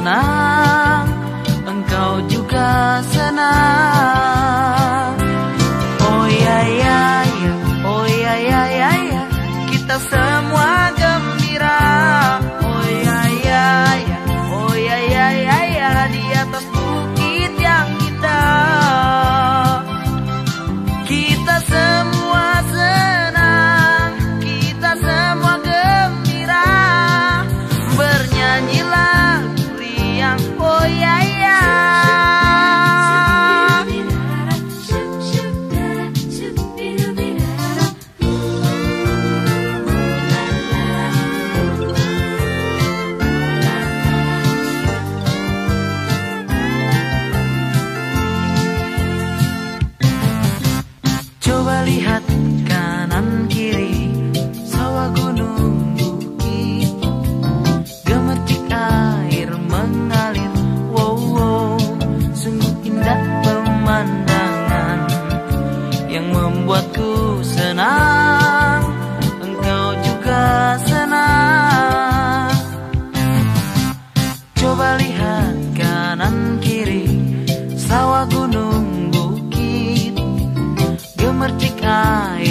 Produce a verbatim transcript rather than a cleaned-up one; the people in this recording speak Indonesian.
senang, engkau juga senang. Oh ya ya ya, oh ya ya ya ya, kita semua gembira. Oh ya ya ya, oh ya ya ya ya, di atas bukit yang indah. Kita semua senang, kita semua gembira, bernyanyi lagu riang. Oh ya ya. Coba lihat kanan kiri, sawah gunung bukit, gemercik air mengalir. Wow, wow, sungguh indah pemandangan yang membuatku senang, engkau juga senang. Coba lihat kanan kiri, sawah gunung bukit, gemercik air